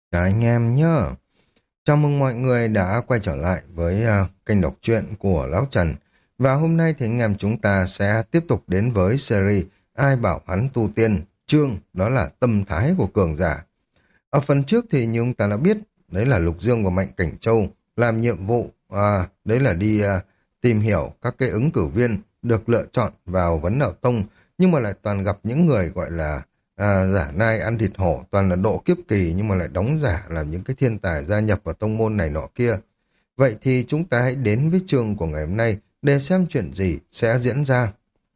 Cả anh em nhá. Chào mừng mọi người đã quay trở lại với kênh đọc truyện của Lão Trần. Và hôm nay thì anh em chúng ta sẽ tiếp tục đến với series Ai bảo hắn tu tiên, chương đó là tâm thái của cường giả. Ở phần trước thì như chúng ta đã biết, đấy là Lục Dương và Mạnh Cảnh Châu làm nhiệm vụ, đấy là đi tìm hiểu các cái ứng cử viên được lựa chọn vào vấn đạo tông, nhưng mà lại toàn gặp những người gọi là giả nai ăn thịt hổ, toàn là độ kiếp kỳ nhưng mà lại đóng giả làm những cái thiên tài gia nhập vào tông môn này nọ kia. Vậy thì chúng ta hãy đến với chương của ngày hôm nay để xem chuyện gì sẽ diễn ra.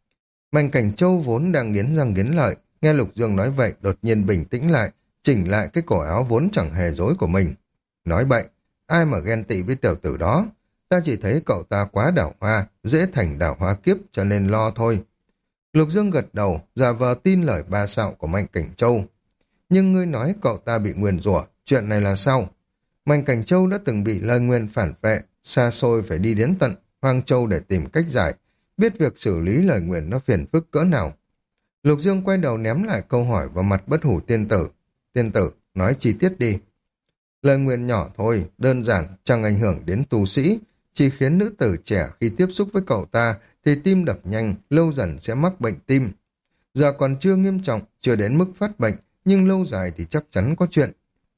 Mạnh Cảnh Châu vốn đang nghiến răng nghiến lợi, nghe Lục Dương nói vậy đột nhiên bình tĩnh lại, chỉnh lại cái cổ áo vốn chẳng hề rối của mình. Nói bậy, ai mà ghen tị với tiểu tử đó, ta chỉ thấy cậu ta quá đảo hoa, dễ thành đảo hoa kiếp cho nên lo thôi. Lục Dương gật đầu, giả vờ tin lời ba xạo của Mạnh Cảnh Châu. Nhưng ngươi nói cậu ta bị nguyền rủa, chuyện này là sao? Mạnh Cảnh Châu đã từng bị lời nguyền phản vệ, xa xôi phải đi đến tận Hoang Châu để tìm cách giải, biết việc xử lý lời nguyền nó phiền phức cỡ nào. Lục Dương quay đầu ném lại câu hỏi vào mặt Bất Hủ Tiên Tử. Tiên Tử, nói chi tiết đi. Lời nguyền nhỏ thôi, đơn giản, chẳng ảnh hưởng đến tu sĩ, chỉ khiến nữ tử trẻ khi tiếp xúc với cậu ta thì tim đập nhanh, lâu dần sẽ mắc bệnh tim. Giờ còn chưa nghiêm trọng, chưa đến mức phát bệnh, nhưng lâu dài thì chắc chắn có chuyện.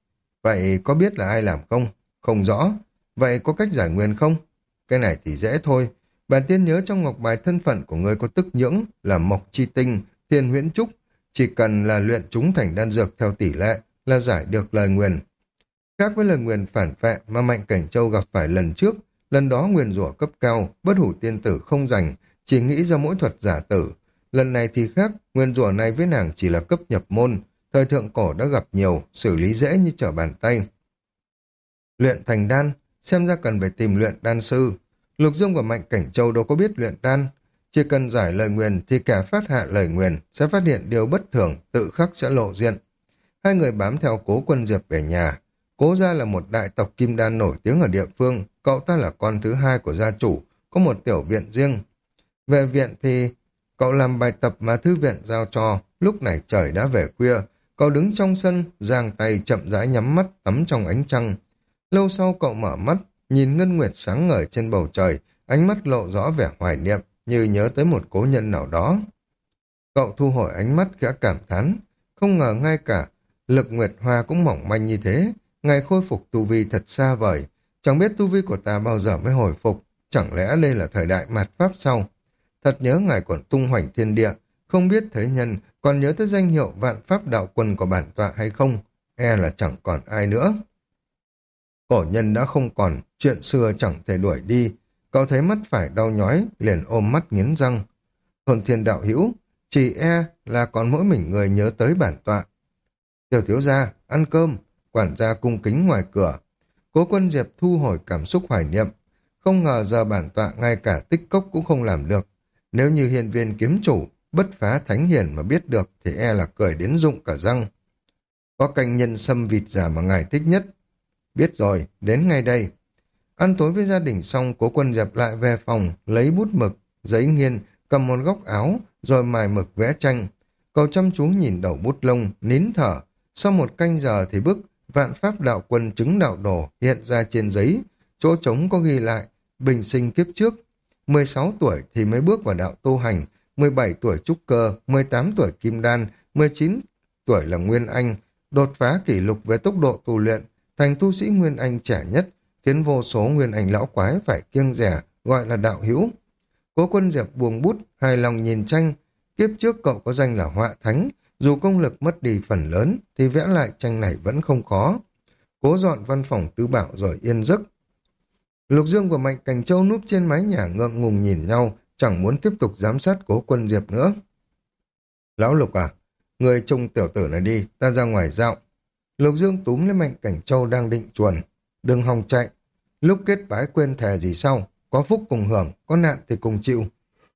Vậy có biết là ai làm không? Không rõ. Vậy có cách giải nguyền không? Cái này thì dễ thôi. Bản tiên nhớ trong ngọc bài thân phận của người có tức nhưỡng là Mộc Chi Tinh, Thiên Huyễn Trúc. Chỉ cần là luyện chúng thành đan dược theo tỷ lệ là giải được lời nguyền. Khác với lời nguyền phản vệ mà Mạnh Cảnh Châu gặp phải lần trước, lần đó nguyền rủa cấp cao, Bất Hủ Tiên Tử không dành, chỉ nghĩ ra mỗi thuật giả tử. Lần này thì khác, nguyên rủa này với nàng chỉ là cấp nhập môn, thời thượng cổ đã gặp nhiều, xử lý dễ như trở bàn tay. Luyện thành đan, xem ra cần phải tìm luyện đan sư. Lục Dương và Mạnh Cảnh Châu đâu có biết luyện đan, chỉ cần giải lời nguyền thì cả phát hạ lời nguyền sẽ phát hiện điều bất thường, tự khắc sẽ lộ diện. Hai người bám theo Cố Quân Diệp về nhà. Cố gia là một đại tộc kim đan nổi tiếng ở địa phương, cậu ta là con thứ hai của gia chủ, có một tiểu viện riêng. Về viện thì cậu làm bài tập mà thư viện giao cho, lúc này trời đã về khuya, cậu đứng trong sân, giang tay chậm rãi nhắm mắt tắm trong ánh trăng. Lâu sau cậu mở mắt, nhìn ngân nguyệt sáng ngời trên bầu trời, ánh mắt lộ rõ vẻ hoài niệm, như nhớ tới một cố nhân nào đó. Cậu thu hồi ánh mắt khẽ cảm thán, không ngờ ngay cả lực nguyệt hoa cũng mỏng manh như thế, ngày khôi phục tu vi thật xa vời, chẳng biết tu vi của ta bao giờ mới hồi phục, chẳng lẽ đây là thời đại mạt Pháp sau? Thật nhớ ngài còn tung hoành thiên địa, không biết thế nhân còn nhớ tới danh hiệu vạn pháp đạo quân của bản tọa hay không, e là chẳng còn ai nữa. Cổ nhân đã không còn, chuyện xưa chẳng thể đuổi đi, cậu thấy mắt phải đau nhói, liền ôm mắt nghiến răng. Thôn thiên đạo hữu, chỉ e là còn mỗi mình người nhớ tới bản tọa. Tiểu thiếu gia, ăn cơm, quản gia cung kính ngoài cửa. Cố Quân Diệp thu hồi cảm xúc hoài niệm, không ngờ giờ bản tọa ngay cả tích cốc cũng không làm được. Nếu như hiền viên kiếm chủ, bất phá thánh hiền mà biết được thì e là cười đến rụng cả răng. Có canh nhân sâm vịt giả mà ngài thích nhất. Biết rồi, đến ngay đây. Ăn tối với gia đình xong, Cố Quân Diệp lại về phòng, lấy bút mực, giấy nghiên, cầm một góc áo, rồi mài mực vẽ tranh. Cậu chăm chú nhìn đầu bút lông, nín thở. Sau một canh giờ thì bức vạn pháp đạo quân chứng đạo đồ hiện ra trên giấy. Chỗ trống có ghi lại, bình sinh kiếp trước. 16 tuổi thì mới bước vào đạo tu hành, 17 tuổi trúc cơ, 18 tuổi kim đan, 19 tuổi là Nguyên Anh, đột phá kỷ lục về tốc độ tu luyện, thành tu sĩ Nguyên Anh trẻ nhất, khiến vô số Nguyên Anh lão quái phải kiêng dè, gọi là đạo hữu. Cố Quân Diệp buông bút, hài lòng nhìn tranh, kiếp trước cậu có danh là họa thánh, dù công lực mất đi phần lớn thì vẽ lại tranh này vẫn không khó. Cố dọn văn phòng tứ bảo rồi yên giấc. Lục Dương và Mạnh Cảnh Châu núp trên mái nhà ngượng ngùng nhìn nhau, chẳng muốn tiếp tục giám sát Cố Quân Diệp nữa. Lão Lục à, người trông tiểu tử này đi, ta ra ngoài dạo. Lục Dương túm lấy Mạnh Cảnh Châu đang định chuồn. Đừng hòng chạy, lúc kết bái quên thề gì sau, có phúc cùng hưởng, có nạn thì cùng chịu.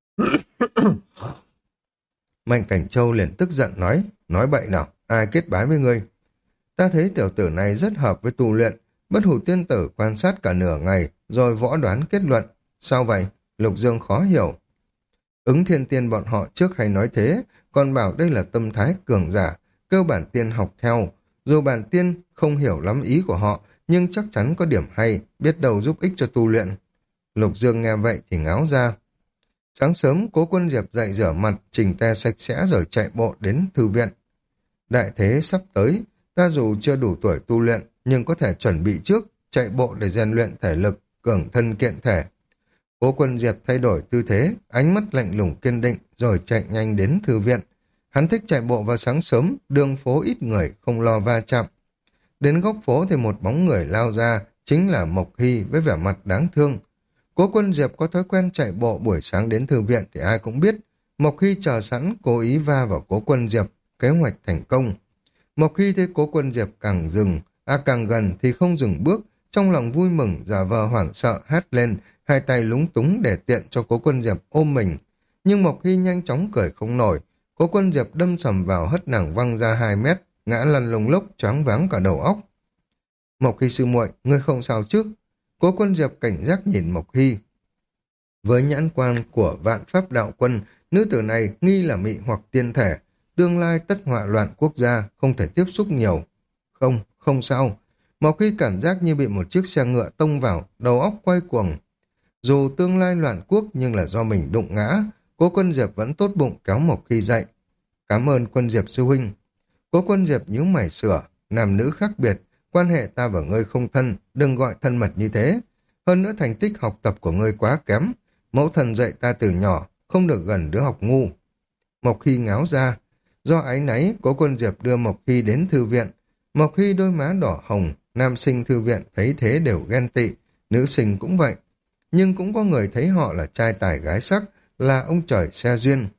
Mạnh Cảnh Châu liền tức giận nói bậy nào, ai kết bái với ngươi? Ta thấy tiểu tử này rất hợp với tu luyện. Bất Hủ Tiên Tử quan sát cả nửa ngày, rồi võ đoán kết luận. Sao vậy? Lục Dương khó hiểu. Ứng Thiên Tiên bọn họ trước hay nói thế, còn bảo đây là tâm thái cường giả, cơ bản tiên học theo. Dù bản tiên không hiểu lắm ý của họ, nhưng chắc chắn có điểm hay, biết đâu giúp ích cho tu luyện. Lục Dương nghe vậy thì ngáo ra. Sáng sớm, Cố Quân Diệp dậy rửa mặt, chỉnh tề sạch sẽ rồi chạy bộ đến thư viện. Đại thế sắp tới, ta dù chưa đủ tuổi tu luyện, nhưng có thể chuẩn bị trước, chạy bộ để rèn luyện thể lực, cường thân kiện thể. Cố Quân Diệp thay đổi tư thế, ánh mắt lạnh lùng kiên định, rồi chạy nhanh đến thư viện. Hắn thích chạy bộ vào sáng sớm, đường phố ít người, không lo va chạm. Đến góc phố thì một bóng người lao ra, chính là Mộc Hy với vẻ mặt đáng thương. Cố Quân Diệp có thói quen chạy bộ buổi sáng đến thư viện thì ai cũng biết. Mộc Hy chờ sẵn, cố ý va vào Cố Quân Diệp, kế hoạch thành công. Mộc Hy thấy Cố Quân Diệp càng gần thì không dừng bước, trong lòng vui mừng, giả vờ hoảng sợ, hét lên, hai tay lúng túng để tiện cho Cố Quân Diệp ôm mình. Nhưng Mộc Hy nhanh chóng cười không nổi, Cố Quân Diệp đâm sầm vào hất nàng văng ra 2 mét, ngã lăn lông lốc, choáng váng cả đầu óc. Mộc Hy sư muội, ngươi không sao chứ? Cố Quân Diệp cảnh giác nhìn Mộc Hy. Với nhãn quan của Vạn Pháp Đạo Quân, nữ tử này nghi là mị hoặc tiên thể, tương lai tất họa loạn quốc gia, không thể tiếp xúc nhiều. Không sao. Mộc Hy cảm giác như bị một chiếc xe ngựa tông vào, đầu óc quay cuồng. Dù tương lai loạn quốc nhưng là do mình đụng ngã, Cố Quân Diệp vẫn tốt bụng kéo Mộc Hy dậy. Cảm ơn Quân Diệp sư huynh. Cố Quân Diệp nhíu mày sửa, nam nữ khác biệt, quan hệ ta và ngươi không thân, đừng gọi thân mật như thế. Hơn nữa thành tích học tập của ngươi quá kém, mẫu thần dạy ta từ nhỏ, không được gần đứa học ngu. Mộc Hy ngáo ra, do áy náy, Cố Quân Diệp đưa Mộc Hy đến thư viện. Mộc Hy đôi má đỏ hồng, nam sinh thư viện thấy thế đều ghen tị, nữ sinh cũng vậy. Nhưng cũng có người thấy họ là trai tài gái sắc, là ông trời xe duyên.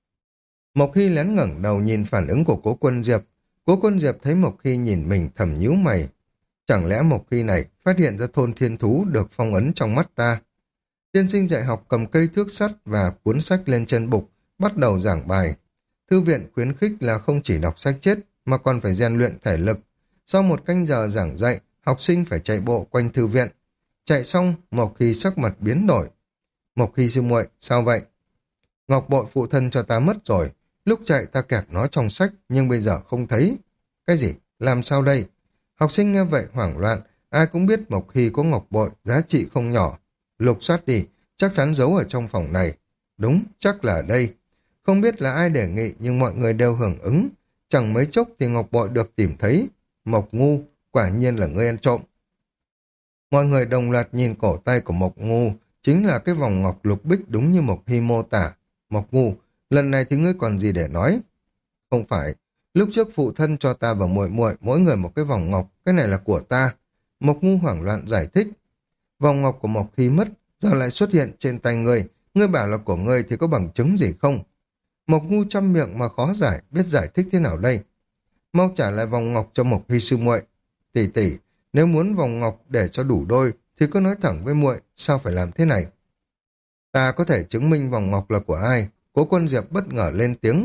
Mộc Hy lén ngẩng đầu nhìn phản ứng của Cố Quân Diệp. Cố Quân Diệp thấy Mộc Hy nhìn mình thầm nhíu mày. Chẳng lẽ Mộc Hy này phát hiện ra thôn thiên thú được phong ấn trong mắt ta? Tiên sinh dạy học cầm cây thước sắt và cuốn sách lên chân bục, bắt đầu giảng bài. Thư viện khuyến khích là không chỉ đọc sách chết, mà còn phải rèn luyện thể lực. Sau 1 canh giờ giảng dạy, học sinh phải chạy bộ quanh thư viện. Chạy xong, Mộc Hy sắc mặt biến đổi. Mộc Hy sư muội, sao vậy? Ngọc bội phụ thân cho ta mất rồi. Lúc chạy ta kẹp nó trong sách, nhưng bây giờ không thấy. Cái gì? Làm sao đây? Học sinh nghe vậy hoảng loạn, ai cũng biết Mộc Hy có ngọc bội, giá trị không nhỏ. Lục soát đi, chắc chắn giấu ở trong phòng này. Đúng, chắc là ở đây. Không biết là ai đề nghị nhưng mọi người đều hưởng ứng. Chẳng mấy chốc thì ngọc bội được tìm thấy. Mộc ngu, quả nhiên là ngươi ăn trộm. Mọi người đồng loạt nhìn cổ tay của Mộc ngu, chính là cái vòng ngọc lục bích đúng như Mộc Hy mô tả. Mộc ngu, lần này thì ngươi còn gì để nói? Không phải, lúc trước phụ thân cho ta và muội muội mỗi người một cái vòng ngọc, cái này là của ta. Mộc ngu hoảng loạn giải thích. Vòng ngọc của Mộc Hy mất, giờ lại xuất hiện trên tay ngươi bảo là của ngươi thì có bằng chứng gì không? Mộc ngu trăm miệng mà khó giải, biết giải thích thế nào đây? Mau trả lại vòng ngọc cho Mộc Hy sư muội. Tỷ tỷ, nếu muốn vòng ngọc để cho đủ đôi thì cứ nói thẳng với muội, sao phải làm thế này? Ta có thể chứng minh vòng ngọc là của ai? Cố Quân Diệp bất ngờ lên tiếng.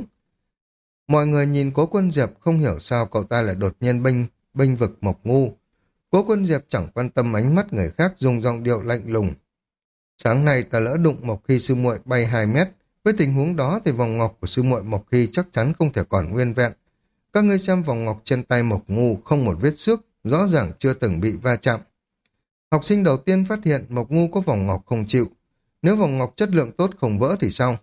Mọi người nhìn Cố Quân Diệp không hiểu sao cậu ta lại đột nhiên bênh vực Mộc ngu. Cố Quân Diệp chẳng quan tâm ánh mắt người khác, dùng giọng điệu lạnh lùng. Sáng nay ta lỡ đụng Mộc Hy sư muội bay 2 mét. Với tình huống đó thì vòng ngọc của sư muội Mộc Hy chắc chắn không thể còn nguyên vẹn. Các ngươi xem vòng ngọc trên tay Mộc ngu không một vết xước, rõ ràng chưa từng bị va chạm. Học sinh đầu tiên phát hiện Mộc ngu có vòng ngọc không chịu. Nếu vòng ngọc chất lượng tốt không vỡ thì sao?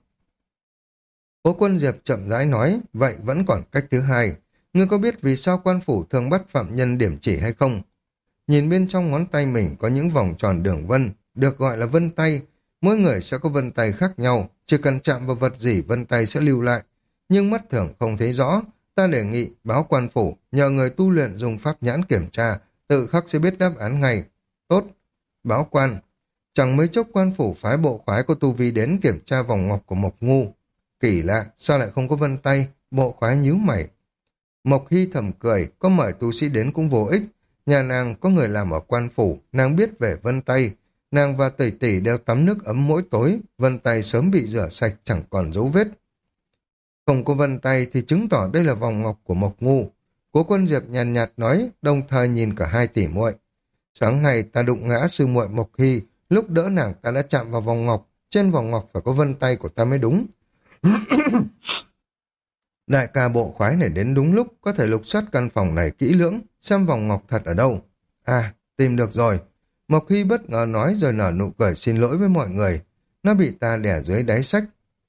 Cố Quân Diệp chậm rãi nói, vậy vẫn còn cách thứ hai. Ngươi có biết vì sao quan phủ thường bắt phạm nhân điểm chỉ hay không? Nhìn bên trong ngón tay mình có những vòng tròn đường vân, được gọi là vân tay. Mỗi người sẽ có vân tay khác nhau, chỉ cần chạm vào vật gì vân tay sẽ lưu lại. Nhưng mắt thường không thấy rõ, ta đề nghị báo quan phủ, nhờ người tu luyện dùng pháp nhãn kiểm tra, tự khắc sẽ biết đáp án ngay. Tốt, báo quan. Chẳng mấy chốc quan phủ phái bộ khoái của tu vi đến kiểm tra vòng ngọc của Mộc ngu. Kỳ lạ, sao lại không có vân tay? Bộ khoái nhíu mày. Mộc Hy thầm cười, có mời tu sĩ đến cũng vô ích. Nhà nàng có người làm ở quan phủ, nàng biết về vân tay. Nàng và tỷ tỷ đều tắm nước ấm mỗi tối, vân tay sớm bị rửa sạch chẳng còn dấu vết. Không có vân tay thì chứng tỏ đây là vòng ngọc của Mộc ngu. Cố Quân Diệp nhàn nhạt nói, đồng thời nhìn cả hai tỷ muội. Sáng nay ta đụng ngã sư muội Mộc Hy, lúc đỡ nàng ta đã chạm vào vòng ngọc, trên vòng ngọc phải có vân tay của ta mới đúng. Đại ca bộ khoái này đến đúng lúc, có thể lục soát căn phòng này kỹ lưỡng, xem vòng ngọc thật ở đâu. À, tìm được rồi. Mộc Hy bất ngờ nói rồi nở nụ cười xin lỗi với mọi người. Nó bị ta đè dưới đáy sách.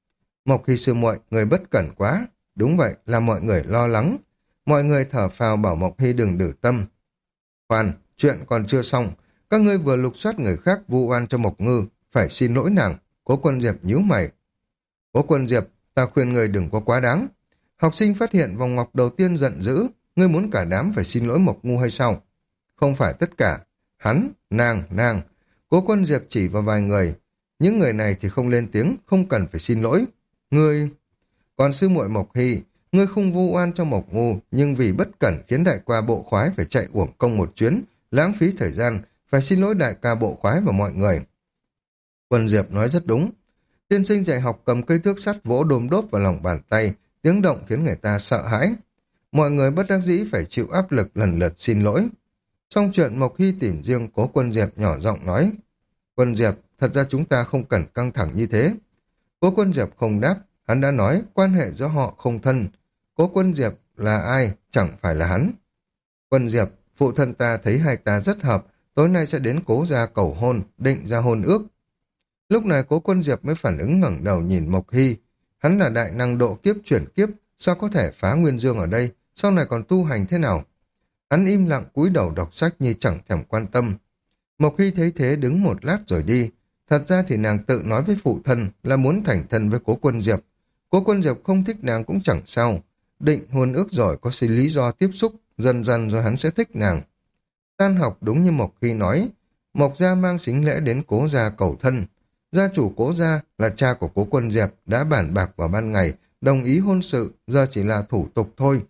Mộc Hy sư muội, người bất cẩn quá. Đúng vậy, là mọi người lo lắng. Mọi người thở phào bảo Mộc Hy đừng đử tâm. Khoan, chuyện còn chưa xong. Các ngươi vừa lục soát người khác vu oan cho Mộc Ngư, phải xin lỗi nàng. Cố Quân Diệp nhíu mày. Cố Quân Diệp, ta khuyên người đừng có quá đáng. Học sinh phát hiện vòng ngọc đầu tiên giận dữ, ngươi muốn cả đám phải xin lỗi Mộc Ngu hay sao? Không phải tất cả. Hắn, nàng. Cố Quân Diệp chỉ vào vài người. Những người này thì không lên tiếng, không cần phải xin lỗi. Ngươi... Còn sư muội Mộc Hy, ngươi không vu oan cho Mộc Ngu, nhưng vì bất cẩn khiến đại ca bộ khoái phải chạy uổng công một chuyến, lãng phí thời gian, phải xin lỗi đại ca bộ khoái và mọi người. Quân Diệp nói rất đúng. Tiên sinh dạy học cầm cây thước sắt vỗ đôm đốp vào lòng bàn tay, tiếng động khiến người ta sợ hãi. Mọi người bất đắc dĩ phải chịu áp lực lần lượt xin lỗi. Xong chuyện Mộc Hy tìm riêng Cố Quân Diệp nhỏ giọng nói. Quân Diệp, thật ra chúng ta không cần căng thẳng như thế. Cố Quân Diệp không đáp, hắn đã nói quan hệ giữa họ không thân. Cố Quân Diệp là ai, chẳng phải là hắn. Quân Diệp, phụ thân ta thấy hai ta rất hợp, tối nay sẽ đến Cố gia cầu hôn, định ra hôn ước. Lúc này Cố Quân Diệp mới phản ứng ngẩng đầu nhìn Mộc Hy. Hắn là đại năng độ kiếp chuyển kiếp, sao có thể phá nguyên dương ở đây, sau này còn tu hành thế nào? Hắn im lặng cúi đầu đọc sách như chẳng thèm quan tâm. Mộc Hy thấy thế đứng một lát rồi đi. Thật ra thì nàng tự nói với phụ thân là muốn thành thân với Cố Quân Diệp. Cố Quân Diệp không thích nàng cũng chẳng sao. Định hôn ước rồi có xin lý do tiếp xúc, dần dần rồi hắn sẽ thích nàng. Tan học đúng như Mộc Hy nói, Mộc gia mang sính lễ đến Cố gia cầu thân. Gia chủ Cố gia là cha của Cố Quân Diệp đã bàn bạc vào ban ngày, đồng ý hôn sự, giờ chỉ là thủ tục thôi.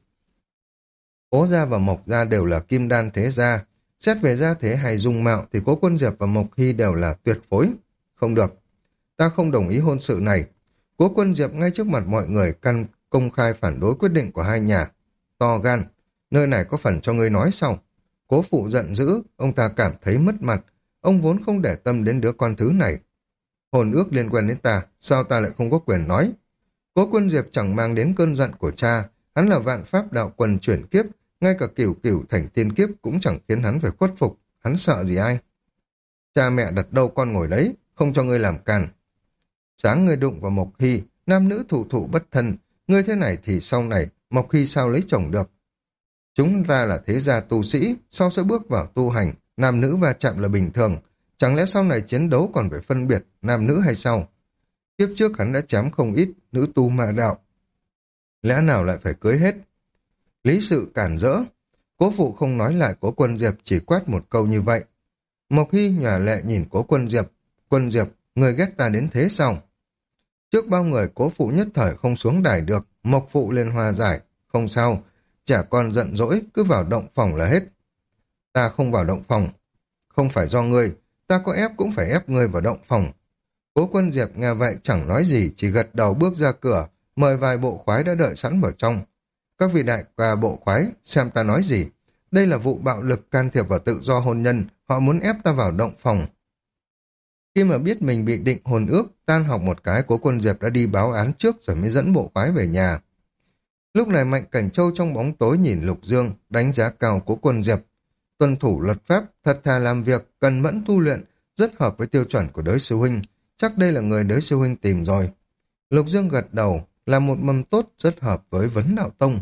Cố gia và Mộc gia đều là kim đan thế gia. Xét về gia thế hay dung mạo thì Cố Quân Diệp và Mộc Hy đều là tuyệt phối. Không được. Ta không đồng ý hôn sự này. Cố Quân Diệp ngay trước mặt mọi người công khai phản đối quyết định của hai nhà. To gan. Nơi này có phần cho ngươi nói sau. Cố phụ giận dữ. Ông ta cảm thấy mất mặt. Ông vốn không để tâm đến đứa con thứ này. Hôn ước liên quan đến ta. Sao ta lại không có quyền nói? Cố Quân Diệp chẳng mang đến cơn giận của cha. Hắn là vạn pháp đạo quần chuyển kiếp. Ngay cả cửu cửu thành tiên kiếp cũng chẳng khiến hắn phải khuất phục. Hắn sợ gì ai? Cha mẹ đặt đâu con ngồi đấy, không cho ngươi làm càn. Sáng ngươi đụng vào Mộc Hy, nam nữ thụ thụ bất thân. Ngươi thế này thì sau này, Mộc Hy sao lấy chồng được? Chúng ta là thế gia tu sĩ, sau sẽ bước vào tu hành, nam nữ va chạm là bình thường. Chẳng lẽ sau này chiến đấu còn phải phân biệt nam nữ hay sao? Kiếp trước hắn đã chém không ít nữ tu ma đạo. Lẽ nào lại phải cưới hết? Lý sự cản rỡ. Cố phụ không nói lại Cố Quân Diệp, chỉ quát một câu như vậy. Mộc Hy nhòa lệ nhìn Cố Quân Diệp. Quân Diệp, người ghét ta đến thế sao? Trước bao người Cố phụ nhất thời không xuống đài được, Mộc phụ lên hòa giải. Không sao, chả con giận dỗi, cứ vào động phòng là hết. Ta không vào động phòng. Không phải do ngươi, ta có ép cũng phải ép ngươi vào động phòng. Cố Quân Diệp nghe vậy chẳng nói gì, chỉ gật đầu bước ra cửa, mời vài bộ khoái đã đợi sẵn vào trong. Các vị đại ca bộ khoái, xem ta nói gì. Đây là vụ bạo lực can thiệp vào tự do hôn nhân, họ muốn ép ta vào động phòng. Khi mà biết mình bị định hôn ước, tan học một cái Cố Quân Diệp đã đi báo án trước rồi mới dẫn bộ khoái về nhà. Lúc này Mạnh Cảnh Châu trong bóng tối nhìn Lục Dương, đánh giá cao Cố Quân Diệp. Tuân thủ luật pháp, thật thà làm việc, cần mẫn tu luyện, rất hợp với tiêu chuẩn của đới sư huynh. Chắc đây là người đới sư huynh tìm rồi. Lục Dương gật đầu, là một mầm tốt rất hợp với vấn đạo tông.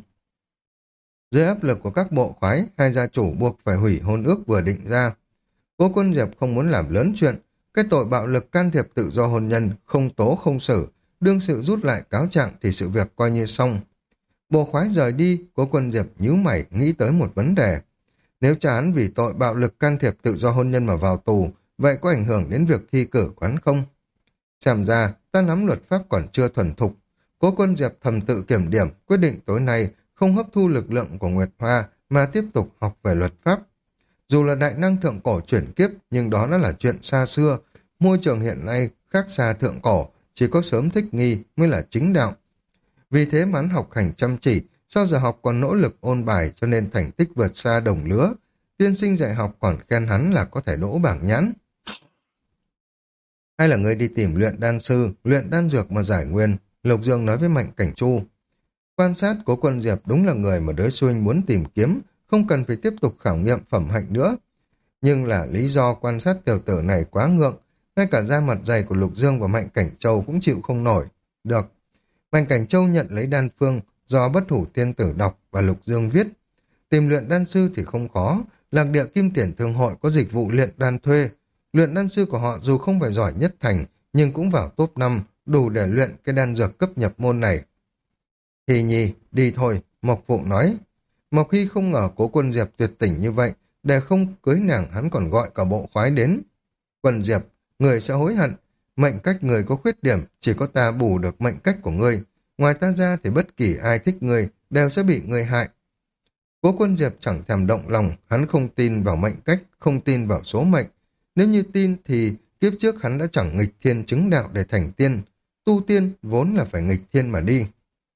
Dưới áp lực của các bộ khoái, hai gia chủ buộc phải hủy hôn ước vừa định ra. Cố Quân Diệp không muốn làm lớn chuyện, cái tội bạo lực can thiệp tự do hôn nhân, không tố không xử, đương sự rút lại cáo trạng thì sự việc coi như xong. Bộ khoái rời đi, Cố Quân Diệp nhíu mày nghĩ tới một vấn đề. Nếu cha hắn vì tội bạo lực can thiệp tự do hôn nhân mà vào tù, vậy có ảnh hưởng đến việc thi cử của hắn không? Xem ra, ta nắm luật pháp còn chưa thuần thục. Cố Quân Diệp thầm tự kiểm điểm, quyết định tối nay không hấp thu lực lượng của Nguyệt Hoa mà tiếp tục học về luật pháp. Dù là đại năng thượng cổ chuyển kiếp, nhưng đó đã là chuyện xa xưa. Môi trường hiện nay khác xa thượng cổ, chỉ có sớm thích nghi mới là chính đạo. Vì thế mà hắn học hành chăm chỉ, sau giờ học còn nỗ lực ôn bài cho nên thành tích vượt xa đồng lứa. Tiên sinh dạy học còn khen hắn là có thể đỗ bảng nhãn. Hay là người đi tìm luyện đan sư, luyện đan dược mà giải nguyên, Lục Dương nói với Mạnh Cảnh Chu. Quan sát Cố Quân Diệp đúng là người mà đới xuynh muốn tìm kiếm, không cần phải tiếp tục khảo nghiệm phẩm hạnh nữa. Nhưng là lý do quan sát tiểu tử này quá ngượng, ngay cả da mặt dày của Lục Dương và Mạnh Cảnh Châu cũng chịu không nổi. Được. Mạnh Cảnh Châu nhận lấy đan phương do Bất Hủ Tiên Tử đọc và Lục Dương viết. Tìm luyện đan sư thì không khó, Lạc Địa Kim Tiền Thương Hội có dịch vụ luyện đan thuê. Luyện đan sư của họ dù không phải giỏi nhất thành, nhưng cũng vào top 5, đủ để luyện cái đan dược cấp nhập môn này. Thì nhi, đi thôi, Mộc Phụ nói. Mộc Hy không ngờ Cố Quân Diệp tuyệt tình như vậy, để không cưới nàng hắn còn gọi cả bộ khoái đến. Quân Diệp, người sẽ hối hận, mệnh cách người có khuyết điểm, chỉ có ta bù được mệnh cách của ngươi. Ngoài ta ra thì bất kỳ ai thích ngươi đều sẽ bị ngươi hại. Cố Quân Diệp chẳng thèm động lòng, hắn không tin vào mệnh cách, không tin vào số mệnh. Nếu như tin thì kiếp trước hắn đã chẳng nghịch thiên chứng đạo để thành tiên. Tu tiên vốn là phải nghịch thiên mà đi.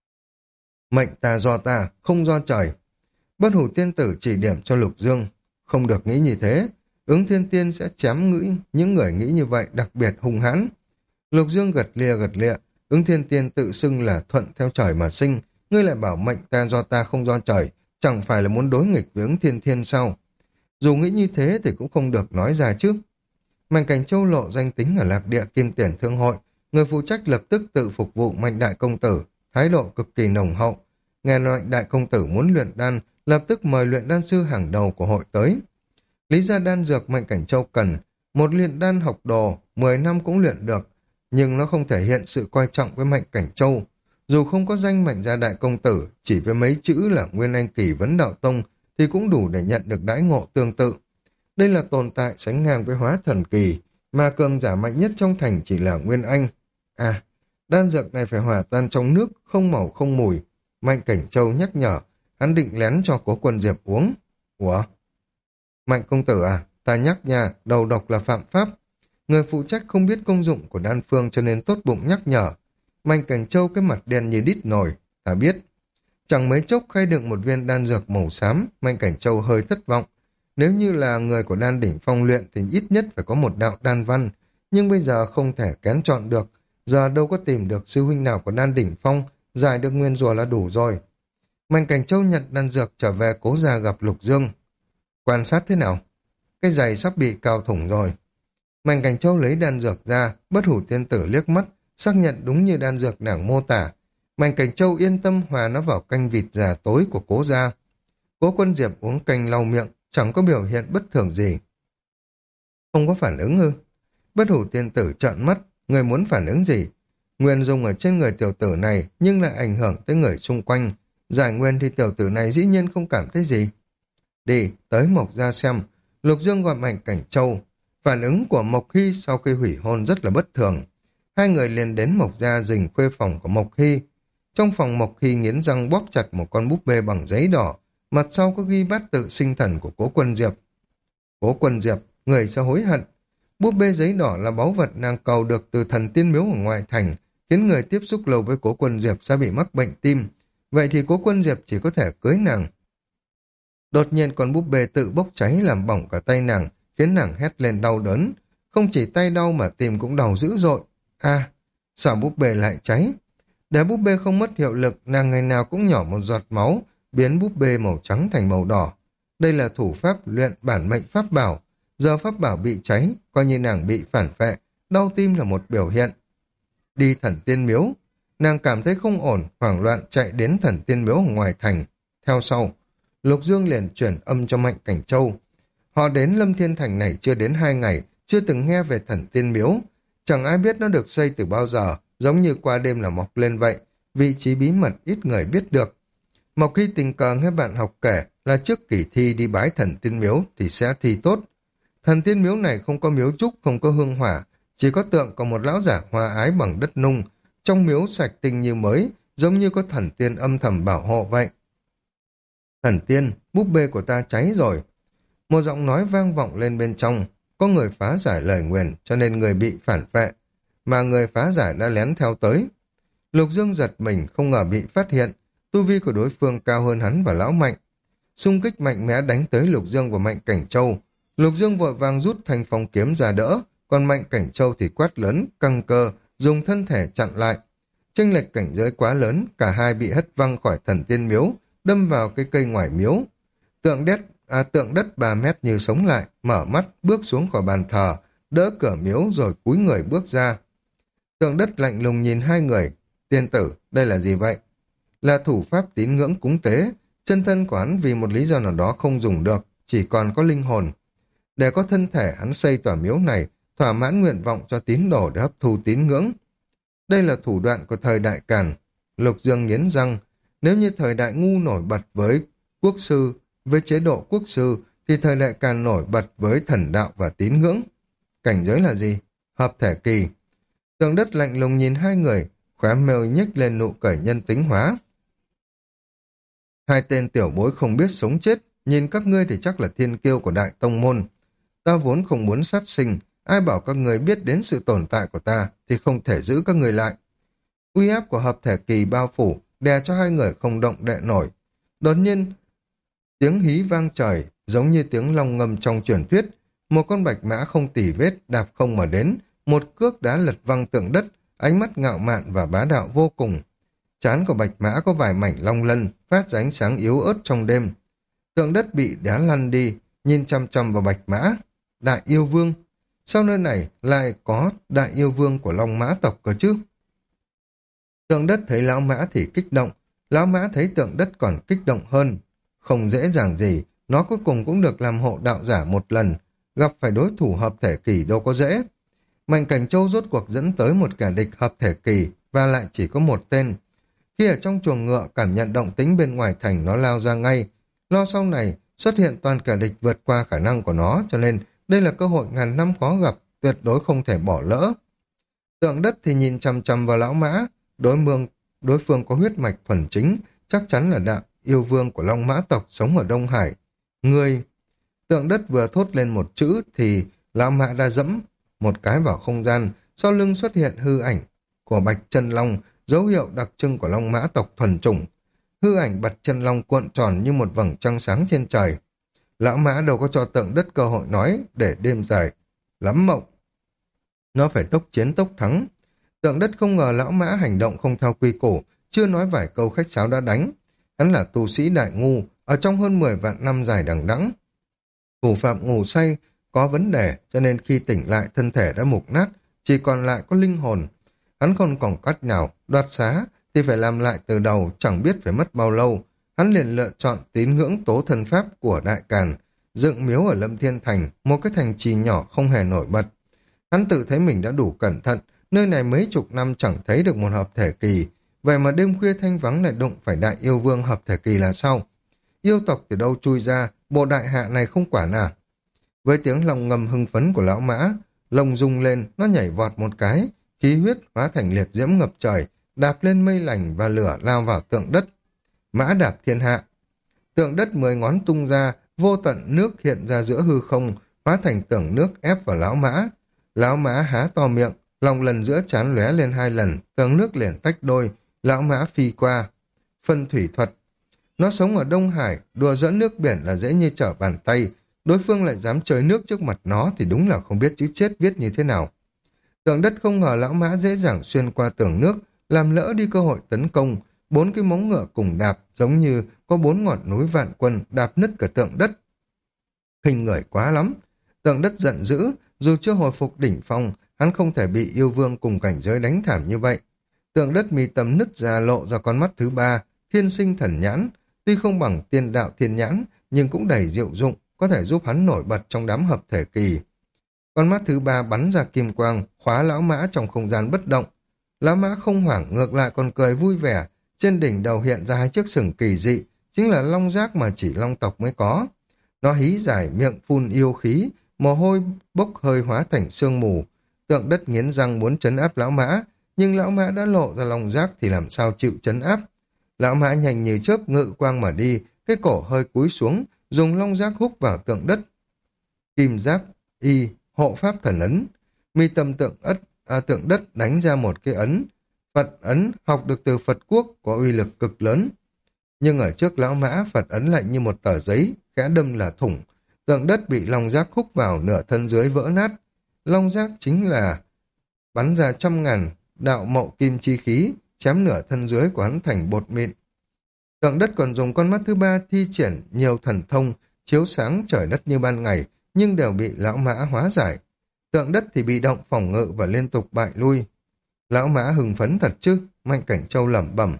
Mệnh ta, không do trời. Bất Hủ Tiên Tử chỉ điểm cho Lục Dương. Không được nghĩ như thế. Ứng Thiên Tiên sẽ chém những người nghĩ như vậy đặc biệt hung hãn. Lục Dương gật lịa. Ứng Thiên Tiên tự xưng là thuận theo trời mà sinh. Ngươi lại bảo mệnh ta không do trời. Chẳng phải là muốn đối nghịch với Ứng Thiên Thiên sao? Dù nghĩ như thế thì cũng không được nói ra chứ. Mạnh Cảnh Châu lộ danh tính ở Lạc Địa Kim Tiền Thương Hội. Người phụ trách lập tức tự phục vụ Mạnh Đại Công Tử. Thái độ cực kỳ nồng hậu. Nghe nói Đại Công Tử muốn luyện đan, lập tức mời luyện đan sư hàng đầu của hội tới. Lý ra đan dược Mạnh Cảnh Châu cần, một luyện đan học đồ, 10 năm cũng luyện được, nhưng nó không thể hiện sự coi trọng với Mạnh Cảnh Châu. Dù không có danh Mạnh gia Đại Công Tử, chỉ với mấy chữ là Nguyên Anh Kỳ Vấn Đạo Tông thì cũng đủ để nhận được đãi ngộ tương tự. Đây là tồn tại sánh ngang với Hóa Thần Kỳ, mà cường giả mạnh nhất trong thành chỉ là Nguyên Anh. À, đan dược này phải hòa tan trong nước, không màu không mùi. Mạnh Cảnh Châu nhắc nhở, hắn định lén cho Cố Quân Diệp uống. Ủa? Mạnh công tử à, ta nhắc nha, đầu độc là phạm pháp. Người phụ trách không biết công dụng của đan phương cho nên tốt bụng nhắc nhở. Mạnh Cảnh Châu cái mặt đen như đít nồi, ta biết. Chẳng mấy chốc khai đựng một viên đan dược màu xám, Mạnh Cảnh Châu hơi thất vọng. Nếu như là người của đan đỉnh phong luyện thì ít nhất phải có một đạo đan văn, nhưng bây giờ không thể kén chọn được. Giờ đâu có tìm được sư huynh nào của đan đỉnh phong, giải được nguyên rùa là đủ rồi. Mạnh Cảnh Châu nhận đan dược trở về Cố gia gặp Lục Dương. Quan sát thế nào? Cái giày sắp bị cào thủng rồi. Mạnh Cảnh Châu lấy đan dược ra, Bất Hủ Tiên Tử liếc mắt, xác nhận đúng như đan dược nàng mô tả. Mạnh Cảnh Châu yên tâm hòa nó vào canh vịt già tối của Cố gia. Cố Quân Diệp uống canh lau miệng, chẳng có biểu hiện bất thường gì. Không có phản ứng ư? Bất Hủ Tiên Tử trợn mắt, người muốn phản ứng gì? Nguyên dùng ở trên người tiểu tử này nhưng lại ảnh hưởng tới người xung quanh. Giải nguyên thì tiểu tử này dĩ nhiên không cảm thấy gì. Đi, tới Mộc gia xem. Lục Dương gọi Mạnh Cảnh Châu. Phản ứng của Mộc Hy sau khi hủy hôn rất là bất thường. Hai người liền đến Mộc gia dình khuê phòng của Mộc Hy. Trong phòng Mộc Hy nghiến răng bóp chặt một con búp bê bằng giấy đỏ. Mặt sau có ghi bát tự sinh thần của Cố Quân Diệp. Cố Quân Diệp, người sẽ hối hận. Búp bê giấy đỏ là báu vật nàng cầu được từ thần tiên miếu ở ngoại thành, khiến người tiếp xúc lâu với Cố Quân Diệp sẽ bị mắc bệnh tim. Vậy thì Cố Quân Diệp chỉ có thể cưới nàng. Đột nhiên con búp bê tự bốc cháy làm bỏng cả tay nàng, khiến nàng hét lên đau đớn. Không chỉ tay đau mà tim cũng đau dữ dội. À, sao búp bê lại cháy? Để búp bê không mất hiệu lực, nàng ngày nào cũng nhỏ một giọt máu, biến búp bê màu trắng thành màu đỏ. Đây là thủ pháp luyện bản mệnh pháp bảo. Giờ pháp bảo bị cháy, coi như nàng bị phản vệ, đau tim là một biểu hiện. Đi thần tiên miếu, nàng cảm thấy không ổn, hoảng loạn chạy đến thần tiên miếu ở ngoài thành. Theo sau, Lục Dương liền chuyển âm cho Mạnh Cảnh Châu. Họ đến Lâm Thiên Thành này chưa đến 2 ngày, chưa từng nghe về thần tiên miếu. Chẳng ai biết nó được xây từ bao giờ, giống như qua đêm là mọc lên vậy. Vị trí bí mật ít người biết được. Mộc Hy tình cờ nghe bạn học kể là trước kỳ thi đi bái thần tiên miếu thì sẽ thi tốt. Thần tiên miếu này không có miếu trúc, không có hương hỏa, chỉ có tượng của một lão giả hoa ái bằng đất nung. Trong miếu sạch tinh như mới, giống như có thần tiên âm thầm bảo hộ vậy. Thần tiên, búp bê của ta cháy rồi. Một giọng nói vang vọng lên bên trong. Có người phá giải lời nguyền cho nên người bị phản vệ. Mà người phá giải đã lén theo tới. Lục Dương giật mình không ngờ bị phát hiện. Tu vi của đối phương cao hơn hắn và lão Mạnh. Xung kích mạnh mẽ đánh tới Lục Dương và Mạnh Cảnh Châu. Lục Dương vội vàng rút thanh phong kiếm ra đỡ. Còn Mạnh Cảnh Châu thì quát lớn, căng cơ, dùng thân thể chặn lại. Chênh lệch cảnh giới quá lớn, cả hai bị hất văng khỏi thần tiên miếu, đâm vào cái cây ngoài miếu. Tượng đất 3 mét như sống lại, mở mắt, bước xuống khỏi bàn thờ, đỡ cửa miếu rồi cúi người bước ra. Tượng đất lạnh lùng nhìn hai người. Tiên tử, đây là gì vậy? Là thủ pháp tín ngưỡng cúng tế, chân thân của hắn vì một lý do nào đó không dùng được, chỉ còn có linh hồn. Để có thân thể, hắn xây tòa miếu này, thỏa mãn nguyện vọng cho tín đồ để hấp thu tín ngưỡng. Đây là thủ đoạn của thời đại Càn. Lục Dương nghiến răng, nếu như thời đại ngu nổi bật với quốc sư, với chế độ quốc sư, thì thời đại Càn nổi bật với thần đạo và tín ngưỡng. Cảnh giới là gì? Hợp thể kỳ. Tượng đất lạnh lùng nhìn hai người, khóe môi nhếch lên nụ cười nhân tính hóa. Hai tên tiểu bối không biết sống chết, nhìn các ngươi thì chắc là thiên kiêu của đại tông môn. Ta vốn không muốn sát sinh, ai bảo các người biết đến sự tồn tại của ta thì không thể giữ các người lại. Uy áp của hợp thể kỳ bao phủ, đè cho hai người không động đậy nổi. Đột nhiên, tiếng hí vang trời, giống như tiếng long ngâm trong truyền thuyết. Một con bạch mã không tỉ vết đạp không mà đến, một cước đá lật văng tượng đất, ánh mắt ngạo mạn và bá đạo vô cùng. Trán của bạch mã có vài mảnh long lân, phát ra ánh sáng yếu ớt trong đêm. Tượng đất bị đá lăn đi, nhìn chăm chăm vào bạch mã. Đại yêu vương, sau nơi này lại có đại yêu vương của Long Mã tộc cơ chứ? Tượng đất thấy lão mã thì kích động, lão mã thấy tượng đất còn kích động hơn. Không dễ dàng gì, nó cuối cùng cũng được làm hộ đạo giả một lần, gặp phải đối thủ hợp thể kỳ đâu có dễ. Mạnh Cảnh Châu rốt cuộc dẫn tới một kẻ địch hợp thể kỳ và lại chỉ có một tên. Khi ở trong chuồng ngựa cảm nhận động tính bên ngoài thành, nó lao ra ngay, lo sau này xuất hiện toàn kẻ địch vượt qua khả năng của nó, cho nên đây là cơ hội ngàn năm khó gặp, tuyệt đối không thể bỏ lỡ. Tượng đất thì nhìn chằm chằm vào lão mã, đối phương có huyết mạch thuần chính, chắc chắn là đạo yêu vương của Long Mã tộc sống ở Đông Hải. Người, tượng đất vừa thốt lên một chữ thì lão mã đã dẫm một cái vào không gian, sau lưng xuất hiện hư ảnh của Bạch Chân Long, dấu hiệu đặc trưng của Long Mã tộc thuần chủng. Hư ảnh Bạch Chân Long cuộn tròn như một vầng trăng sáng trên trời. Lão mã đâu có cho tượng đất cơ hội nói, để đêm dài lắm mộng. Nó phải tốc chiến tốc thắng. Tượng đất không ngờ lão mã hành động không theo quy củ, chưa nói vài câu khách sáo đã đánh. Hắn là tu sĩ đại ngu, ở trong hơn 10 vạn năm dài đằng đẵng. Thủ phạm ngủ say, có vấn đề, cho nên khi tỉnh lại thân thể đã mục nát, chỉ còn lại có linh hồn. Hắn không còn cách nào, đoạt xá, thì phải làm lại từ đầu, chẳng biết phải mất bao lâu. Hắn liền lựa chọn tín ngưỡng tố thân pháp của Đại Càn, dựng miếu ở Lâm Thiên Thành, một cái thành trì nhỏ không hề nổi bật. Hắn tự thấy mình đã đủ cẩn thận, nơi này mấy chục năm chẳng thấy được một hợp thể kỳ, vậy mà đêm khuya thanh vắng lại đụng phải đại yêu vương hợp thể kỳ là sao? Yêu tộc từ đâu chui ra, bộ đại hạ này không quả nào. Với tiếng lòng ngầm hưng phấn của lão mã, lồng rung lên, nó nhảy vọt một cái, khí huyết hóa thành liệt diễm ngập trời, đạp lên mây lành và lửa lao vào tượng đất. Mã đạp thiên hạ. Tượng đất 10 ngón tung ra, vô tận nước hiện ra giữa hư không, hóa thành tường nước ép vào lão mã. Lão mã há to miệng, lòng lần giữa trán lóe lên 2 lần, tường nước liền tách đôi, lão mã phi qua. Phân thủy thuật. Nó sống ở Đông Hải, đùa giỡn nước biển là dễ như trở bàn tay, đối phương lại dám chơi nước trước mặt nó thì đúng là không biết chữ chết viết như thế nào. Tượng đất không ngờ lão mã dễ dàng xuyên qua tường nước, làm lỡ đi cơ hội tấn công. 4 cái móng ngựa cùng đạp, giống như có 4 ngọn núi vạn quân đạp nứt cả tượng đất. Hình người quá lắm. Tượng đất giận dữ, dù chưa hồi phục đỉnh phong, hắn không thể bị yêu vương cùng cảnh giới đánh thảm như vậy. Tượng đất mi tâm nứt ra, lộ ra con mắt thứ 3, thiên sinh thần nhãn. Tuy không bằng tiên đạo thiên nhãn, nhưng cũng đầy diệu dụng, có thể giúp hắn nổi bật trong đám hợp thể kỳ. Con mắt thứ 3 bắn ra kim quang, khóa lão mã trong không gian bất động. Lão mã không hoảng, ngược lại còn cười vui vẻ. Trên đỉnh đầu hiện ra 2 chiếc sừng kỳ dị, chính là long giác mà chỉ long tộc mới có. Nó hí giải miệng phun yêu khí, mồ hôi bốc hơi hóa thành sương mù. Tượng đất nghiến răng muốn trấn áp lão mã, nhưng lão mã đã lộ ra long giác thì làm sao chịu trấn áp. Lão mã nhanh như chớp ngự quang mà đi, cái cổ hơi cúi xuống, dùng long giác húc vào tượng đất. Kim giáp y hộ pháp thần ấn. Mi tâm tượng đất đánh ra một cái ấn. Phật ấn học được từ Phật quốc, có uy lực cực lớn. Nhưng ở trước lão mã, Phật ấn lại như một tờ giấy, khẽ đâm là thủng. Tượng đất bị long giác húc vào, nửa thân dưới vỡ nát. Long giác chính là bắn ra 100.000 đạo mậu kim chi khí, chém nửa thân dưới của hắn thành bột mịn. Tượng đất còn dùng con mắt thứ ba thi triển nhiều thần thông, chiếu sáng trời đất như ban ngày, nhưng đều bị lão mã hóa giải. Tượng đất thì bị động phòng ngự và liên tục bại lui. Lão mã hưng phấn thật chứ, Mạnh Cảnh Châu lẩm bẩm.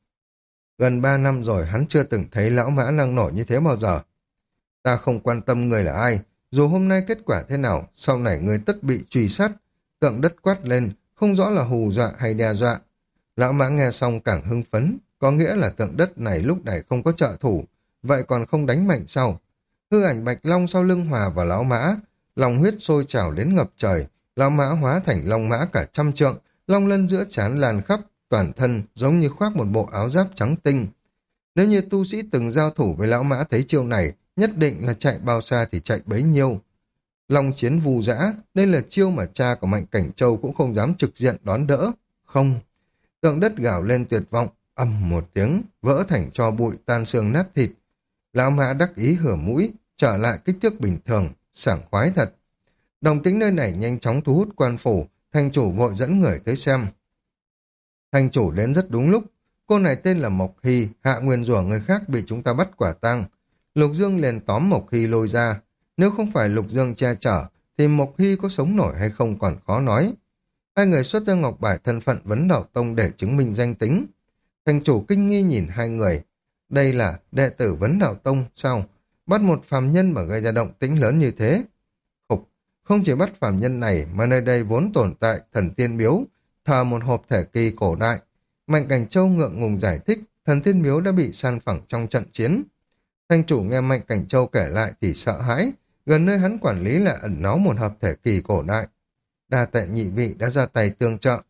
Gần 3 năm rồi hắn chưa từng thấy lão mã năng nổ như thế bao giờ. Ta không quan tâm người là ai, dù hôm nay kết quả thế nào, sau này người tất bị truy sát. Tượng đất quát lên, không rõ là hù dọa hay đe dọa. Lão mã nghe xong càng hưng phấn, có nghĩa là tượng đất này lúc này không có trợ thủ, vậy còn không đánh mạnh sau. Hư ảnh bạch long sau lưng hòa vào lão mã, lòng huyết sôi trào đến ngập trời, lão mã hóa thành long mã cả 100 trượng, long lân giữa trán lan khắp, toàn thân giống như khoác một bộ áo giáp trắng tinh. Nếu như tu sĩ từng giao thủ với lão mã thấy chiêu này, nhất định là chạy bao xa thì chạy bấy nhiêu. Long chiến vù dã, đây là chiêu mà cha của Mạnh Cảnh Châu cũng không dám trực diện đón đỡ. Không, tượng đất gào lên tuyệt vọng, ầm một tiếng, vỡ thành tro bụi tan xương nát thịt. Lão mã đắc ý hửa mũi, trở lại kích thước bình thường, sảng khoái thật. Động tĩnh nơi này nhanh chóng thu hút quan phủ, thành chủ vội dẫn người tới xem. Thành chủ đến rất đúng lúc, cô này tên là Mộc Hy, hạ nguyên rủa người khác bị chúng ta bắt quả tang. Lục Dương liền tóm Mộc Hy lôi ra, nếu không phải Lục Dương che chở, thì Mộc Hy có sống nổi hay không còn khó nói. Hai người xuất ra ngọc bài thân phận Vấn Đạo Tông để chứng minh danh tính. Thành chủ kinh nghi nhìn hai người, đây là đệ tử Vấn Đạo Tông sao? Bắt một phàm nhân mà gây ra động tĩnh lớn như thế. Khục, không chỉ bắt phàm nhân này mà nơi đây vốn tồn tại thần tiên miếu, thờ một hộp thể kỳ cổ đại. Mạnh Cảnh Châu ngượng ngùng giải thích, thần tiên miếu đã bị san phẳng trong trận chiến. Thành chủ nghe Mạnh Cảnh Châu kể lại thì sợ hãi, gần nơi hắn quản lý lại ẩn náu một hợp thể kỳ cổ đại. Đa tạ nhị vị đã ra tay tương trợ.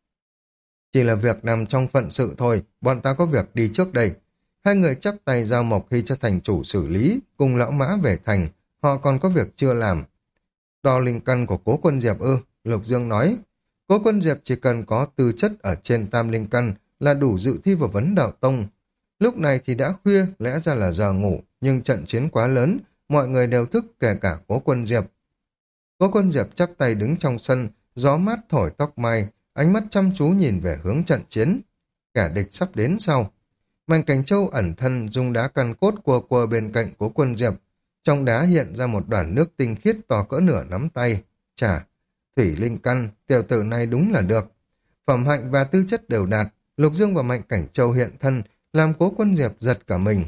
Chỉ là việc nằm trong phận sự thôi, bọn ta có việc đi trước đây. Hai người chắp tay giao Mộc Hy cho thành chủ xử lý, cùng lão mã về thành, họ còn có việc chưa làm. Đo linh căn của Cố Quân Diệp ư, Lục Dương nói. Cố Quân Diệp chỉ cần có tư chất ở trên tam linh căn là đủ dự thi vào Vấn Đạo Tông. Lúc này thì đã khuya, lẽ ra là giờ ngủ, nhưng trận chiến quá lớn, mọi người đều thức kể cả Cố Quân Diệp. Cố Quân Diệp chắp tay đứng trong sân, gió mát thổi tóc mai, ánh mắt chăm chú nhìn về hướng trận chiến. Kẻ địch sắp đến sau. Mạnh Cảnh Châu ẩn thân dùng đá căn cốt quơ bên cạnh Cố Quân Diệp. Trong đá hiện ra một đoàn nước tinh khiết to cỡ nửa nắm tay. Chà, thủy linh căn, tiểu tử này đúng là được. Phẩm hạnh và tư chất đều đạt, Lục Dương và Mạnh Cảnh Châu hiện thân, làm Cố Quân Diệp giật cả mình.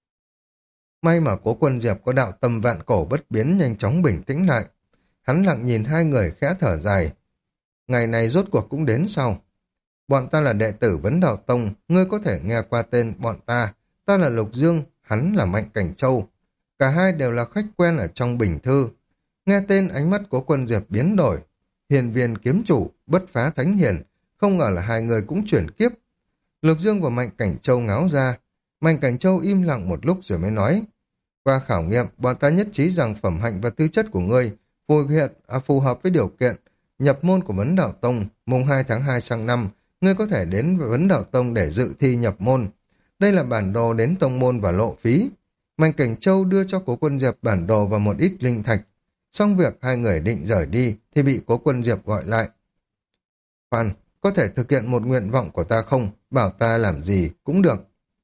May mà Cố Quân Diệp có đạo tâm vạn cổ bất biến nhanh chóng bình tĩnh lại. Hắn lặng nhìn hai người khẽ thở dài. Ngày này rốt cuộc cũng đến sau. Bọn ta là đệ tử Vấn Đạo Tông, ngươi có thể nghe qua tên bọn ta. Ta là Lục Dương, hắn là Mạnh Cảnh Châu. Cả hai đều là khách quen ở trong bình thư. Nghe tên ánh mắt của Quân Diệp biến đổi. Hiền viên kiếm chủ, bất phá thánh hiền. Không ngờ là hai người cũng chuyển kiếp. Lục Dương và Mạnh Cảnh Châu ngáo ra. Mạnh Cảnh Châu im lặng một lúc rồi mới nói. Qua khảo nghiệm, bọn ta nhất trí rằng phẩm hạnh và tư chất của ngươi phù hợp với điều kiện nhập môn của Vấn Đạo Tông, mùng 2 tháng 2 sang năm, ngươi có thể đến Vấn Đạo Tông để dự thi nhập môn. Đây là bản đồ đến tông môn và lộ phí. Mạnh Cảnh Châu đưa cho Cố Quân Diệp bản đồ và một ít linh thạch. Xong việc hai người định rời đi thì bị Cố Quân Diệp gọi lại. Khoan, có thể thực hiện một nguyện vọng của ta không? Bảo ta làm gì cũng được.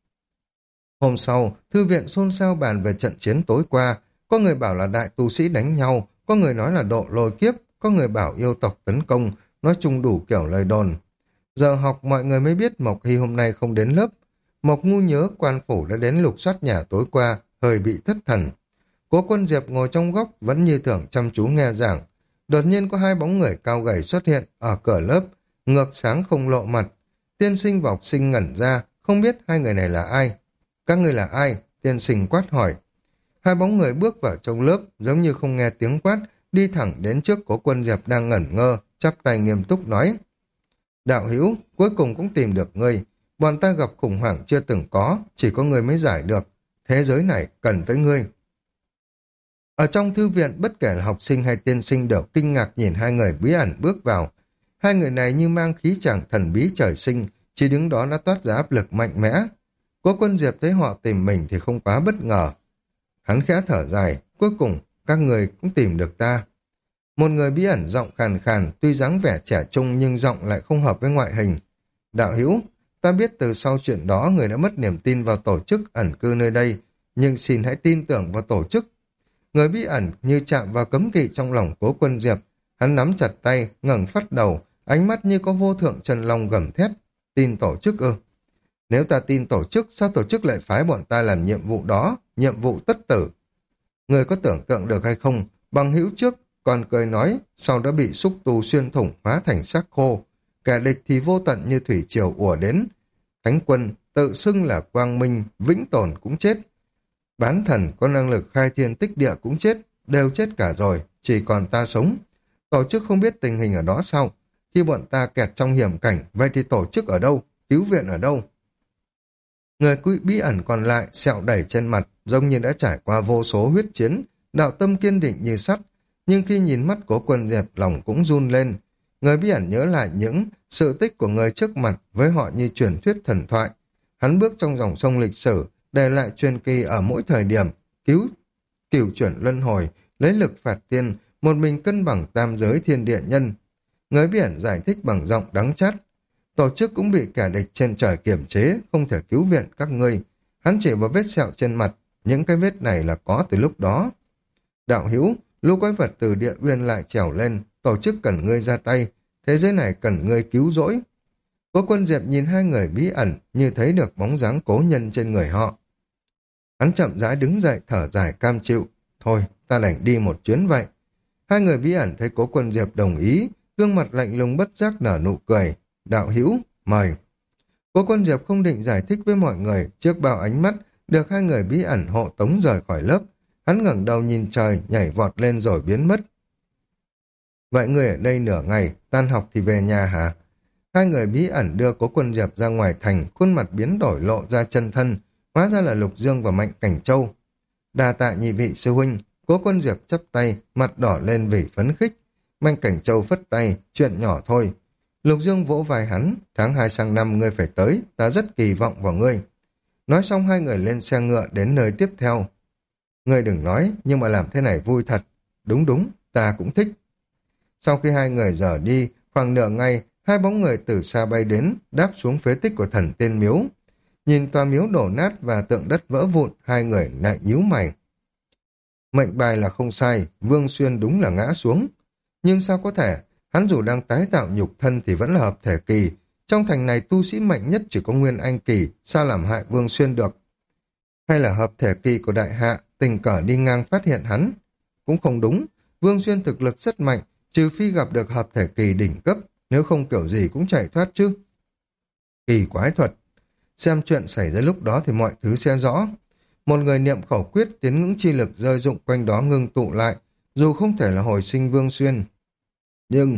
Hôm sau, thư viện xôn xao bàn về trận chiến tối qua. Có người bảo là đại tu sĩ đánh nhau, có người nói là độ lôi kiếp, có người bảo yêu tộc tấn công, nói chung đủ kiểu lời đồn. Giờ học mọi người mới biết Mộc Hy hôm nay không đến lớp. Mộc ngu nhớ quan phủ đã đến lục soát nhà tối qua, hơi bị thất thần. Cố Quân Diệp ngồi trong góc vẫn như thường chăm chú nghe giảng. Đột nhiên có hai bóng người cao gầy xuất hiện ở cửa lớp, ngược sáng không lộ mặt. Tiên sinh và học sinh ngẩn ra, không biết hai người này là ai. Các người là ai? Tiên sinh quát hỏi. Hai bóng người bước vào trong lớp, giống như không nghe tiếng quát, đi thẳng đến trước Cố Quân Diệp đang ngẩn ngơ, chắp tay nghiêm túc nói. Đạo hữu, cuối cùng cũng tìm được ngươi. Bọn ta gặp khủng hoảng chưa từng có, chỉ có ngươi mới giải được. Thế giới này cần tới ngươi. Ở trong thư viện, bất kể là học sinh hay tiên sinh đều kinh ngạc nhìn hai người bí ẩn bước vào. Hai người này như mang khí chàng thần bí trời sinh, chỉ đứng đó đã toát ra áp lực mạnh mẽ. Cố Quân Diệp thấy họ tìm mình thì không quá bất ngờ. Hắn khẽ thở dài, cuối cùng các người cũng tìm được ta. Một người bí ẩn giọng khàn khàn, tuy dáng vẻ trẻ trung nhưng giọng lại không hợp với ngoại hình. Đạo hữu, Ta biết từ sau chuyện đó người đã mất niềm tin vào tổ chức ẩn cư nơi đây, nhưng xin hãy tin tưởng vào tổ chức. Người bí ẩn như chạm vào cấm kỵ trong lòng Cố Quân Diệp. Hắn nắm chặt tay, ngẩng phát đầu, ánh mắt như có vô thượng chân long gầm thét. Tin tổ chức ư? Nếu ta tin tổ chức, sao tổ chức lại phái bọn ta làm nhiệm vụ đó, nhiệm vụ tất tử? Người có tưởng tượng được hay không, bằng hữu trước còn cười nói, sau đã bị xúc tu xuyên thủng hóa thành xác khô. Kẻ địch thì vô tận như thủy triều ùa đến. Thánh quân tự xưng là quang minh, vĩnh tồn cũng chết. Bán thần có năng lực khai thiên tích địa cũng chết, đều chết cả rồi, chỉ còn ta sống. Tổ chức không biết tình hình ở đó sao? Khi bọn ta kẹt trong hiểm cảnh, vậy thì tổ chức ở đâu? Cứu viện ở đâu? Người quỹ bí ẩn còn lại sẹo đẩy trên mặt, giống như đã trải qua vô số huyết chiến, đạo tâm kiên định như sắt. Nhưng khi nhìn mắt Cố Quân Diệp, lòng cũng run lên. Người bí ẩn nhớ lại những sự tích của người trước mặt với họ như truyền thuyết thần thoại. Hắn bước trong dòng sông lịch sử, để lại truyền kỳ ở mỗi thời điểm, cửu chuyển luân hồi, lấy lực phạt tiên, một mình cân bằng tam giới thiên địa nhân. Người bí ẩn giải thích bằng giọng đắng chát. Tổ chức cũng bị kẻ địch trên trời kiểm chế, không thể cứu viện các ngươi. Hắn chỉ vào vết sẹo trên mặt, những cái vết này là có từ lúc đó. Đạo hữu, lũ quái vật từ địa uyên lại trèo lên, tổ chức cần ngươi ra tay, thế giới này cần ngươi cứu rỗi. Cố Quân Diệp nhìn hai người bí ẩn như thấy được bóng dáng cố nhân trên người họ. Hắn chậm rãi đứng dậy thở dài cam chịu. Thôi, ta đành đi một chuyến vậy. Hai người bí ẩn thấy Cố Quân Diệp đồng ý, gương mặt lạnh lùng bất giác nở nụ cười. Đạo hữu, mời. Cố Quân Diệp không định giải thích với mọi người, trước bao ánh mắt, được hai người bí ẩn hộ tống rời khỏi lớp. Hắn ngẩng đầu nhìn trời, nhảy vọt lên rồi biến mất. Vậy người ở đây nửa ngày, tan học thì về nhà hả? Hai người bí ẩn đưa Cố Quân Diệp ra ngoài thành, khuôn mặt biến đổi lộ ra chân thân, hóa ra là Lục Dương và Mạnh Cảnh Châu. Đa tạ nhị vị sư huynh, Cố Quân Diệp chắp tay, mặt đỏ lên vì phấn khích. Mạnh Cảnh Châu phất tay, chuyện nhỏ thôi. Lục Dương vỗ vai hắn, tháng 2 sang năm ngươi phải tới, ta rất kỳ vọng vào ngươi. Nói xong hai người lên xe ngựa đến nơi tiếp theo. Ngươi đừng nói, nhưng mà làm thế này vui thật. Đúng đúng, ta cũng thích. Sau khi hai người rời đi, khoảng nửa ngày, hai bóng người từ xa bay đến, đáp xuống phế tích của thần tên miếu. Nhìn tòa miếu đổ nát và tượng đất vỡ vụn, hai người lại nhíu mày. Mệnh bài là không sai, Vương Xuyên đúng là ngã xuống. Nhưng sao có thể, hắn dù đang tái tạo nhục thân thì vẫn là hợp thể kỳ. Trong thành này tu sĩ mạnh nhất chỉ có Nguyên Anh kỳ, sao làm hại Vương Xuyên được? Hay là hợp thể kỳ của đại hạ, tình cờ đi ngang phát hiện hắn? Cũng không đúng, Vương Xuyên thực lực rất mạnh, trừ phi gặp được hợp thể kỳ đỉnh cấp, nếu không kiểu gì cũng chạy thoát chứ. Kỳ quái thuật. Xem chuyện xảy ra lúc đó thì mọi thứ sẽ rõ. Một người niệm khẩu quyết tiến ngưỡng chi lực rơi dụng quanh đó ngưng tụ lại, dù không thể là hồi sinh Vương Xuyên. Nhưng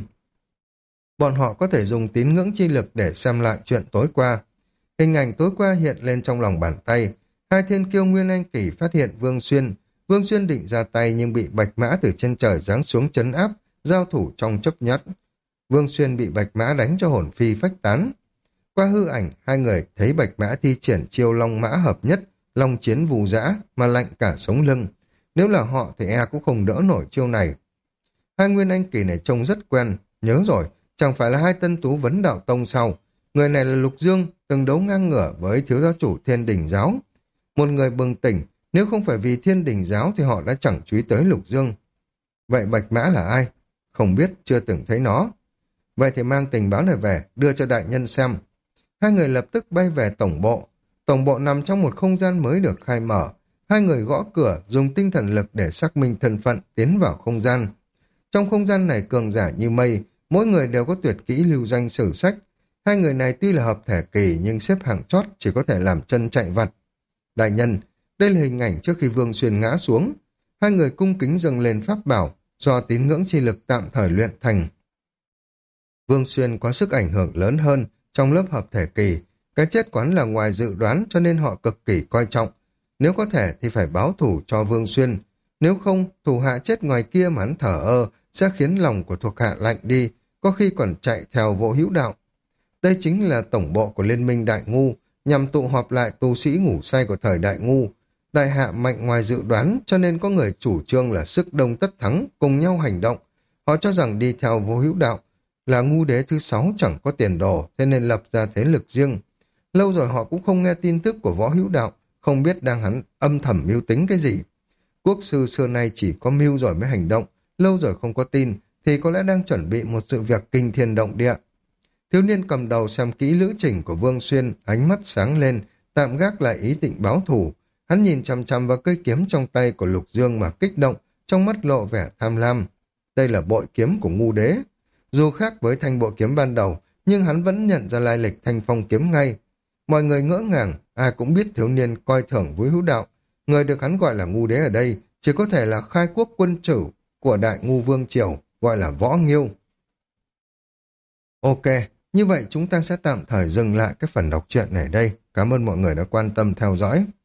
bọn họ có thể dùng tín ngưỡng chi lực để xem lại chuyện tối qua. Hình ảnh tối qua hiện lên trong lòng bàn tay. Hai thiên kiêu Nguyên Anh kỳ phát hiện Vương Xuyên. Vương Xuyên định ra tay nhưng bị Bạch Mã từ trên trời giáng xuống trấn áp, giao thủ trong chốc nhất. Vương Xuyên bị Bạch Mã đánh cho hồn phi phách tán. Qua hư ảnh, hai người thấy Bạch Mã thi triển chiêu Long Mã hợp nhất, long chiến vù dã mà lạnh cả sống lưng. Nếu là họ thì cũng không đỡ nổi chiêu này. Hai Nguyên Anh kỳ này trông rất quen, nhớ rồi, chẳng phải là hai tân tú vấn đạo tông sao? Người này là Lục Dương, từng đấu ngang ngửa với thiếu giáo chủ Thiên Đình Giáo. Một người bừng tỉnh, nếu không phải vì Thiên Đình Giáo thì họ đã chẳng chú ý tới Lục Dương. Vậy Bạch Mã là ai? Không biết, chưa từng thấy nó. Vậy thì mang tình báo này về, đưa cho đại nhân xem. Hai người lập tức bay về tổng bộ. Tổng bộ nằm trong một không gian mới được khai mở. Hai người gõ cửa, dùng tinh thần lực để xác minh thân phận, tiến vào không gian. Trong không gian này cường giả như mây, mỗi người đều có tuyệt kỹ lưu danh sử sách. Hai người này tuy là hợp thể kỳ nhưng xếp hạng chót chỉ có thể làm chân chạy vặt. Đại nhân, đây là hình ảnh trước khi Vương Xuyên ngã xuống. Hai người cung kính dâng lên pháp bảo, do tín ngưỡng chi lực tạm thời luyện thành. Vương Xuyên có sức ảnh hưởng lớn hơn trong lớp hợp thể kỳ. Cái chết quán là ngoài dự đoán cho nên họ cực kỳ coi trọng. Nếu có thể thì phải báo thủ cho Vương Xuyên. Nếu không, thủ hạ chết ngoài kia mà hắn thở ơ sẽ khiến lòng của thuộc hạ lạnh đi, có khi còn chạy theo vô hữu đạo. Đây chính là tổng bộ của Liên minh Đại Ngu, nhằm tụ họp lại tu sĩ ngủ say của thời Đại Ngu. Đại hạ mạnh ngoài dự đoán cho nên có người chủ trương là sức đông tất thắng, cùng nhau hành động. Họ cho rằng đi theo vô hữu đạo là ngu đế thứ 6 chẳng có tiền đồ, thế nên lập ra thế lực riêng. Lâu rồi họ cũng không nghe tin tức của Võ Hữu Đạo, không biết đang hắn âm thầm mưu tính cái gì. Quốc sư xưa nay chỉ có mưu rồi mới hành động, lâu rồi không có tin, thì có lẽ đang chuẩn bị một sự việc kinh thiên động địa. Thiếu niên cầm đầu xem kỹ lữ trình của Vương Xuyên, ánh mắt sáng lên, tạm gác lại ý định báo thù. Hắn nhìn chằm chằm vào cây kiếm trong tay của Lục Dương mà kích động, trong mắt lộ vẻ tham lam. Đây là bội kiếm của Ngu Đế. Dù khác với thanh bội kiếm ban đầu, nhưng hắn vẫn nhận ra lai lịch thanh phong kiếm ngay. Mọi người ngỡ ngàng, ai cũng biết thiếu niên coi thường với Hữu Đạo. Người được hắn gọi là Ngu Đế ở đây chỉ có thể là khai quốc quân chủ của Đại Ngu Vương Triều, gọi là Võ Nghiêu. Ok, như vậy chúng ta sẽ tạm thời dừng lại cái phần đọc truyện này đây. Cảm ơn mọi người đã quan tâm theo dõi.